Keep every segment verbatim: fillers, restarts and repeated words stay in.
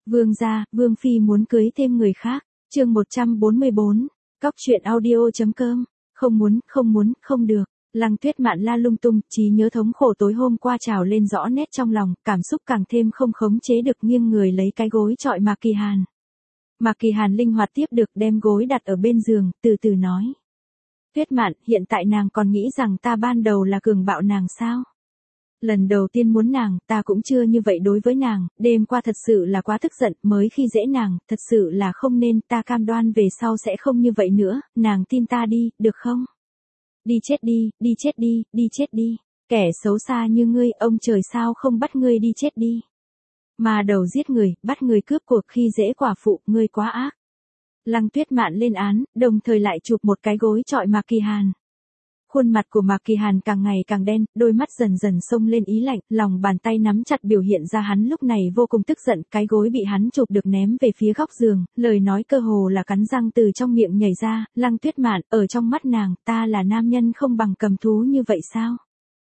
Vương gia, Vương phi muốn cưới thêm người khác. Chương một trăm bốn mươi bốn. Cóc truyện audio.com. Không muốn, không muốn, không được. Lăng Tuyết Mạn la lung tung, trí nhớ thống khổ tối hôm qua trào lên rõ nét trong lòng, cảm xúc càng thêm không khống chế được, nghiêng người lấy cái gối chọi Mạc Kỳ Hàn. Mạc Kỳ Hàn linh hoạt tiếp được, đem gối đặt ở bên giường, từ từ nói. Tuyết Mạn, hiện tại nàng còn nghĩ rằng ta ban đầu là cường bạo nàng sao? Lần đầu tiên muốn nàng, ta cũng chưa như vậy đối với nàng, đêm qua thật sự là quá tức giận, mới khi dễ nàng, thật sự là không nên, ta cam đoan về sau sẽ không như vậy nữa, nàng tin ta đi, được không? Đi chết đi, đi chết đi, đi chết đi, kẻ xấu xa như ngươi, ông trời sao không bắt ngươi đi chết đi? Mà đầu giết người, bắt người cướp cuộc, khi dễ quả phụ, ngươi quá ác. Lăng Tuyết Mạn lên án, đồng thời lại chụp một cái gối chọi Mạc Kỳ Hàn. Khuôn mặt của Mạc Kỳ Hàn càng ngày càng đen, đôi mắt dần dần xông lên ý lạnh, lòng bàn tay nắm chặt biểu hiện ra hắn lúc này vô cùng tức giận, cái gối bị hắn chụp được ném về phía góc giường, lời nói cơ hồ là cắn răng từ trong miệng nhảy ra. Lăng Tuyết Mạn, ở trong mắt nàng, ta là nam nhân không bằng cầm thú như vậy sao?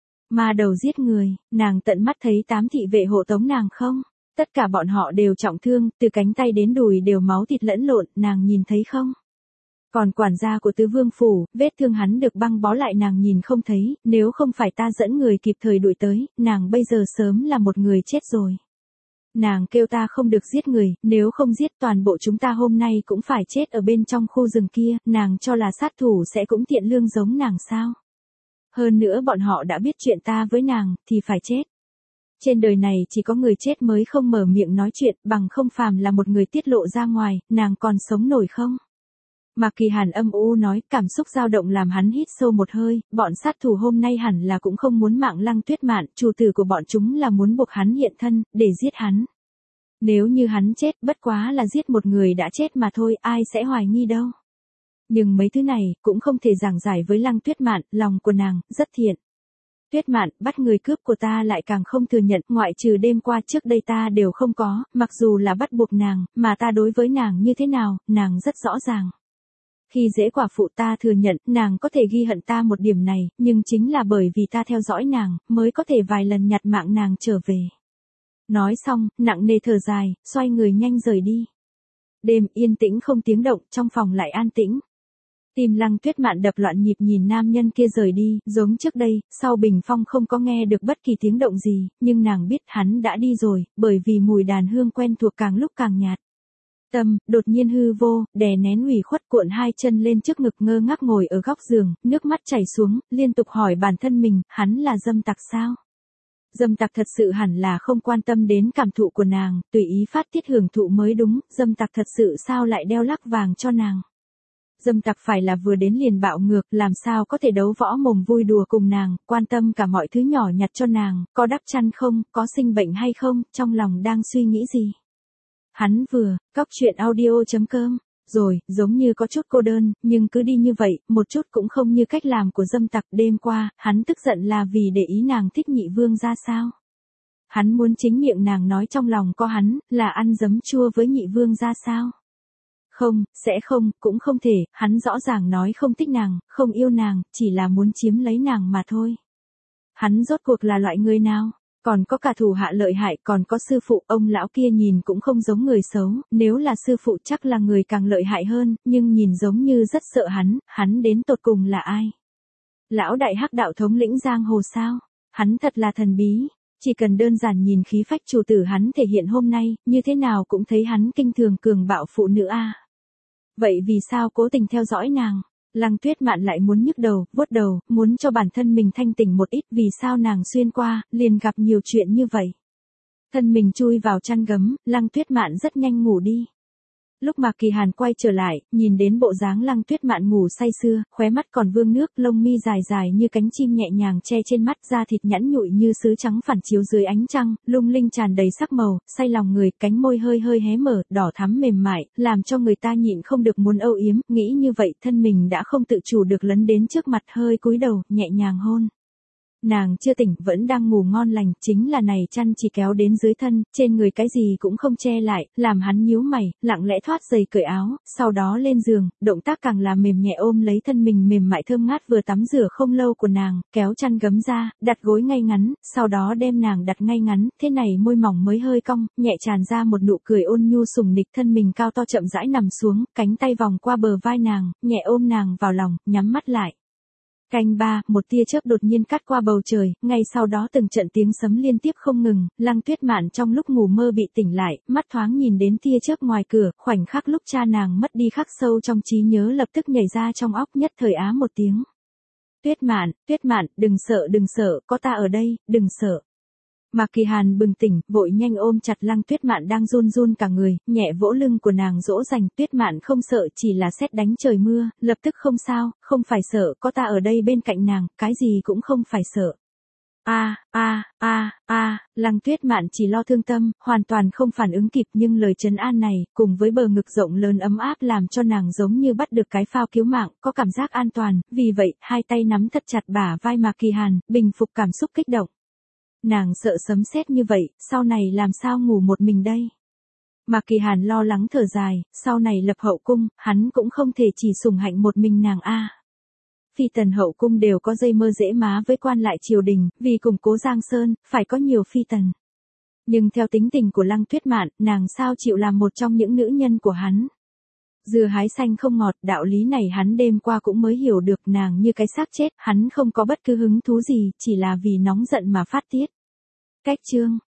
Mà đầu giết người, nàng tận mắt thấy tám thị vệ hộ tống nàng không? Tất cả bọn họ đều trọng thương, từ cánh tay đến đùi đều máu thịt lẫn lộn, nàng nhìn thấy không? Còn quản gia của tứ vương phủ, vết thương hắn được băng bó lại nàng nhìn không thấy, nếu không phải ta dẫn người kịp thời đuổi tới, nàng bây giờ sớm là một người chết rồi. Nàng kêu ta không được giết người, nếu không giết toàn bộ chúng ta hôm nay cũng phải chết ở bên trong khu rừng kia, nàng cho là sát thủ sẽ cũng tiện lương giống nàng sao? Hơn nữa bọn họ đã biết chuyện ta với nàng, thì phải chết. Trên đời này chỉ có người chết mới không mở miệng nói chuyện, bằng không phàm là một người tiết lộ ra ngoài, nàng còn sống nổi không? Mạc Kỳ Hàn âm u nói, cảm xúc dao động làm hắn hít sâu một hơi, bọn sát thủ hôm nay hẳn là cũng không muốn mạng Lăng Tuyết Mạn, chủ tử của bọn chúng là muốn buộc hắn hiện thân, để giết hắn. Nếu như hắn chết, bất quá là giết một người đã chết mà thôi, ai sẽ hoài nghi đâu. Nhưng mấy thứ này, cũng không thể giảng giải với Lăng Tuyết Mạn, lòng của nàng, rất thiện. Tuyết Mạn, bắt người cướp của ta lại càng không thừa nhận, ngoại trừ đêm qua trước đây ta đều không có, mặc dù là bắt buộc nàng, mà ta đối với nàng như thế nào, nàng rất rõ ràng. Khi dễ quả phụ ta thừa nhận, nàng có thể ghi hận ta một điểm này, nhưng chính là bởi vì ta theo dõi nàng, mới có thể vài lần nhặt mạng nàng trở về. Nói xong, nặng nề thở dài, xoay người nhanh rời đi. Đêm yên tĩnh không tiếng động, trong phòng lại an tĩnh. Tim Lăng Tuyết Mạn đập loạn nhịp nhìn nam nhân kia rời đi, giống trước đây, sau bình phong không có nghe được bất kỳ tiếng động gì, nhưng nàng biết hắn đã đi rồi, bởi vì mùi đàn hương quen thuộc càng lúc càng nhạt. Tâm, đột nhiên hư vô, đè nén ủy khuất cuộn hai chân lên trước ngực ngơ ngác ngồi ở góc giường, nước mắt chảy xuống, liên tục hỏi bản thân mình, hắn là dâm tặc sao? Dâm tặc thật sự hẳn là không quan tâm đến cảm thụ của nàng, tùy ý phát tiết hưởng thụ mới đúng, dâm tặc thật sự sao lại đeo lắc vàng cho nàng? Dâm tặc phải là vừa đến liền bạo ngược, làm sao có thể đấu võ mồm vui đùa cùng nàng, quan tâm cả mọi thứ nhỏ nhặt cho nàng, có đắp chăn không, có sinh bệnh hay không, trong lòng đang suy nghĩ gì? Hắn vừa, cóc truyện audio.com, rồi, giống như có chút cô đơn, nhưng cứ đi như vậy, một chút cũng không như cách làm của dâm tặc. Đêm qua, hắn tức giận là vì để ý nàng thích nhị vương ra sao? Hắn muốn chính miệng nàng nói trong lòng có hắn, là ăn giấm chua với nhị vương ra sao? Không, sẽ không, cũng không thể, hắn rõ ràng nói không thích nàng, không yêu nàng, chỉ là muốn chiếm lấy nàng mà thôi. Hắn rốt cuộc là loại người nào? Còn có cả thủ hạ lợi hại, còn có sư phụ, ông lão kia nhìn cũng không giống người xấu, nếu là sư phụ chắc là người càng lợi hại hơn, nhưng nhìn giống như rất sợ hắn, hắn đến tột cùng là ai? Lão đại hắc đạo thống lĩnh giang hồ sao? Hắn thật là thần bí, chỉ cần đơn giản nhìn khí phách chủ tử hắn thể hiện hôm nay, như thế nào cũng thấy hắn kinh thường cường bạo phụ nữ a. Vậy vì sao cố tình theo dõi nàng? Lăng Tuyết Mạn lại muốn nhức đầu, vuốt đầu, muốn cho bản thân mình thanh tỉnh một ít, vì sao nàng xuyên qua, liền gặp nhiều chuyện như vậy. Thân mình chui vào chăn gấm, Lăng Tuyết Mạn rất nhanh ngủ đi. Lúc Mạc Kỳ Hàn quay trở lại, nhìn đến bộ dáng Lăng Tuyết Mạn ngủ say sưa, khóe mắt còn vương nước, lông mi dài dài như cánh chim nhẹ nhàng che trên mắt, da thịt nhẵn nhụi như sứ trắng phản chiếu dưới ánh trăng, lung linh tràn đầy sắc màu, say lòng người, cánh môi hơi hơi hé mở, đỏ thắm mềm mại, làm cho người ta nhịn không được muốn âu yếm, nghĩ như vậy, thân mình đã không tự chủ được lấn đến trước mặt, hơi cúi đầu, nhẹ nhàng hôn. Nàng chưa tỉnh, vẫn đang ngủ ngon lành, chính là này chăn chỉ kéo đến dưới thân, trên người cái gì cũng không che lại, làm hắn nhíu mày, lặng lẽ thoát giày cởi áo, sau đó lên giường, động tác càng là mềm nhẹ ôm lấy thân mình mềm mại thơm ngát vừa tắm rửa không lâu của nàng, kéo chăn gấm ra, đặt gối ngay ngắn, sau đó đem nàng đặt ngay ngắn, thế này môi mỏng mới hơi cong, nhẹ tràn ra một nụ cười ôn nhu sủng nịch, thân mình cao to chậm rãi nằm xuống, cánh tay vòng qua bờ vai nàng, nhẹ ôm nàng vào lòng, nhắm mắt lại. Canh ba, một tia chớp đột nhiên cắt qua bầu trời, ngay sau đó từng trận tiếng sấm liên tiếp không ngừng, Lăng Tuyết Mạn trong lúc ngủ mơ bị tỉnh lại, mắt thoáng nhìn đến tia chớp ngoài cửa, khoảnh khắc lúc cha nàng mất đi khắc sâu trong trí nhớ lập tức nhảy ra trong óc, nhất thời á một tiếng. Tuyết Mạn, Tuyết Mạn, đừng sợ đừng sợ, có ta ở đây, đừng sợ. Mạc Kỳ Hàn bừng tỉnh, vội nhanh ôm chặt Lăng Tuyết Mạn đang run run cả người, nhẹ vỗ lưng của nàng dỗ dành, Tuyết Mạn không sợ, chỉ là sét đánh trời mưa, lập tức không sao, không phải sợ, có ta ở đây bên cạnh nàng, cái gì cũng không phải sợ. A a a a, Lăng Tuyết Mạn chỉ lo thương tâm, hoàn toàn không phản ứng kịp, nhưng lời trấn an này, cùng với bờ ngực rộng lớn ấm áp làm cho nàng giống như bắt được cái phao cứu mạng, có cảm giác an toàn, vì vậy, hai tay nắm thật chặt bả vai Mạc Kỳ Hàn, bình phục cảm xúc kích động. Nàng sợ sấm sét như vậy, sau này làm sao ngủ một mình đây? Mạc Kỳ Hàn lo lắng thở dài, sau này lập hậu cung, hắn cũng không thể chỉ sủng hạnh một mình nàng a. Phi tần hậu cung đều có dây mơ dễ má với quan lại triều đình, vì củng cố Giang Sơn, phải có nhiều phi tần. Nhưng theo tính tình của Lăng Tuyết Mạn, nàng sao chịu làm một trong những nữ nhân của hắn? Dưa hái xanh không ngọt, đạo lý này hắn đêm qua cũng mới hiểu được, nàng như cái xác chết, hắn không có bất cứ hứng thú gì, chỉ là vì nóng giận mà phát tiết. Cách chương